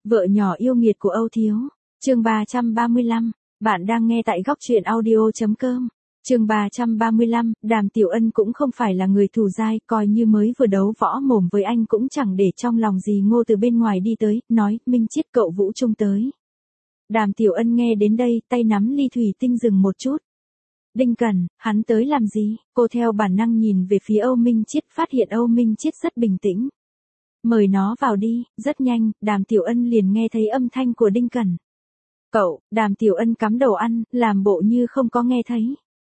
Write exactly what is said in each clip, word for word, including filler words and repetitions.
Vợ nhỏ yêu nghiệt của Âu Thiếu. Chương ba trăm ba mươi lăm. Bạn đang nghe tại góc truyện audio chấm com. Chương ba trăm ba mươi lăm, Đàm Tiểu Ân cũng không phải là người thù dai, coi như mới vừa đấu võ mồm với anh cũng chẳng để trong lòng gì. Ngô từ bên ngoài đi tới, nói, Minh Chiết cậu Vũ Trung tới. Đàm Tiểu Ân nghe đến đây, tay nắm ly thủy tinh dừng một chút. Đinh Cẩn, hắn tới làm gì? Cô theo bản năng nhìn về phía Âu Minh Chiết, phát hiện Âu Minh Chiết rất bình tĩnh. Mời nó vào đi. Rất nhanh, Đàm Tiểu Ân liền nghe thấy âm thanh của Đinh Cẩn. Cậu, Đàm Tiểu Ân cắm đầu ăn, làm bộ như không có nghe thấy.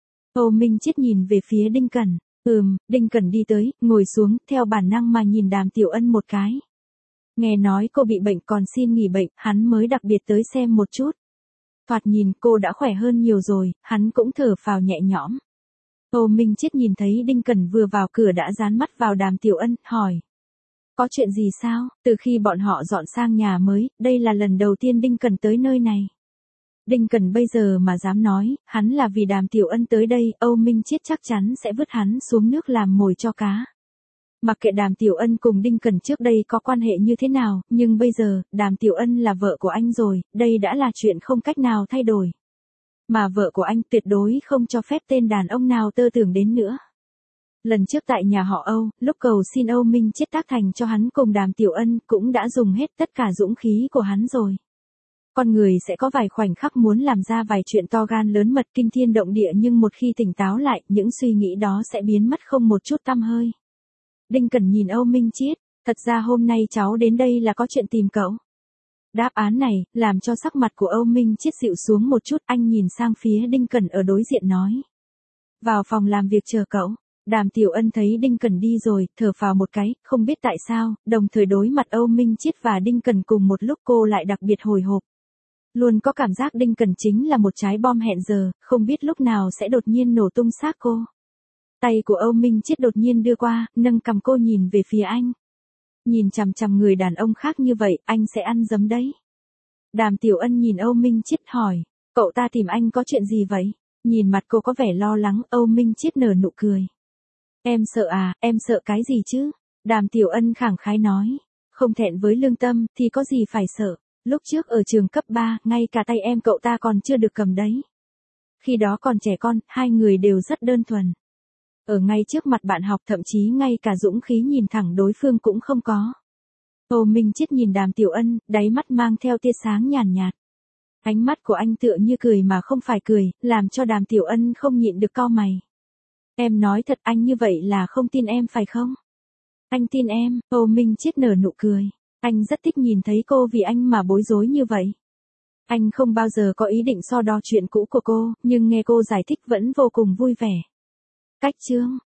Âu Minh Chiết nhìn về phía Đinh Cẩn. Ừm, Đinh Cẩn đi tới, ngồi xuống, theo bản năng mà nhìn Đàm Tiểu Ân một cái. Nghe nói cô bị bệnh còn xin nghỉ bệnh, hắn mới đặc biệt tới xem một chút. Thoạt nhìn cô đã khỏe hơn nhiều rồi, hắn cũng thở phào nhẹ nhõm. Âu Minh Chiết nhìn thấy Đinh Cẩn vừa vào cửa đã dán mắt vào Đàm Tiểu Ân, hỏi. Có chuyện gì sao? Từ khi bọn họ dọn sang nhà mới, đây là lần đầu tiên Đinh Cẩn tới nơi này. Đinh Cẩn bây giờ mà dám nói, hắn là vì Đàm Tiểu Ân tới đây, Âu Minh Chiết chắc chắn sẽ vứt hắn xuống nước làm mồi cho cá. Mặc kệ Đàm Tiểu Ân cùng Đinh Cẩn trước đây có quan hệ như thế nào, nhưng bây giờ, Đàm Tiểu Ân là vợ của anh rồi, đây đã là chuyện không cách nào thay đổi. Mà vợ của anh tuyệt đối không cho phép tên đàn ông nào tơ tưởng đến nữa. Lần trước tại nhà họ Âu, lúc cầu xin Âu Minh Chiết tác thành cho hắn cùng Đàm Tiểu Ân cũng đã dùng hết tất cả dũng khí của hắn rồi. Con người sẽ có vài khoảnh khắc muốn làm ra vài chuyện to gan lớn mật kinh thiên động địa, nhưng một khi tỉnh táo lại, những suy nghĩ đó sẽ biến mất không một chút tăm hơi. Đinh Cẩn nhìn Âu Minh Chiết, thật ra hôm nay cháu đến đây là có chuyện tìm cậu. Đáp án này, làm cho sắc mặt của Âu Minh Chiết dịu xuống một chút, anh nhìn sang phía Đinh Cẩn ở đối diện nói. Vào phòng làm việc chờ cậu. Đàm Tiểu Ân thấy Đinh Cẩn đi rồi, thở phào một cái, không biết tại sao, đồng thời đối mặt Âu Minh Chiết và Đinh Cẩn cùng một lúc cô lại đặc biệt hồi hộp. Luôn có cảm giác Đinh Cẩn chính là một trái bom hẹn giờ, không biết lúc nào sẽ đột nhiên nổ tung xác cô. Tay của Âu Minh Chiết đột nhiên đưa qua, nâng cầm cô nhìn về phía anh. Nhìn chằm chằm người đàn ông khác như vậy, anh sẽ ăn dấm đấy. Đàm Tiểu Ân nhìn Âu Minh Chiết hỏi, cậu ta tìm anh có chuyện gì vậy? Nhìn mặt cô có vẻ lo lắng, Âu Minh Chiết nở nụ cười. Em sợ à, em sợ cái gì chứ? Đàm Tiểu Ân khẳng khái nói, không thẹn với lương tâm, thì có gì phải sợ. Lúc trước ở trường cấp ba, ngay cả tay em cậu ta còn chưa được cầm đấy. Khi đó còn trẻ con, hai người đều rất đơn thuần. Ở ngay trước mặt bạn học, thậm chí ngay cả dũng khí nhìn thẳng đối phương cũng không có. Âu Minh Chiết nhìn Đàm Tiểu Ân, đáy mắt mang theo tia sáng nhàn nhạt. Ánh mắt của anh tựa như cười mà không phải cười, làm cho Đàm Tiểu Ân không nhịn được cau mày. Em nói thật, anh như vậy là không tin em phải không? Anh tin em. Âu Minh Chiết nở nụ cười. Anh rất thích nhìn thấy cô vì anh mà bối rối như vậy. Anh không bao giờ có ý định so đo chuyện cũ của cô, nhưng nghe cô giải thích vẫn vô cùng vui vẻ. Cách chương,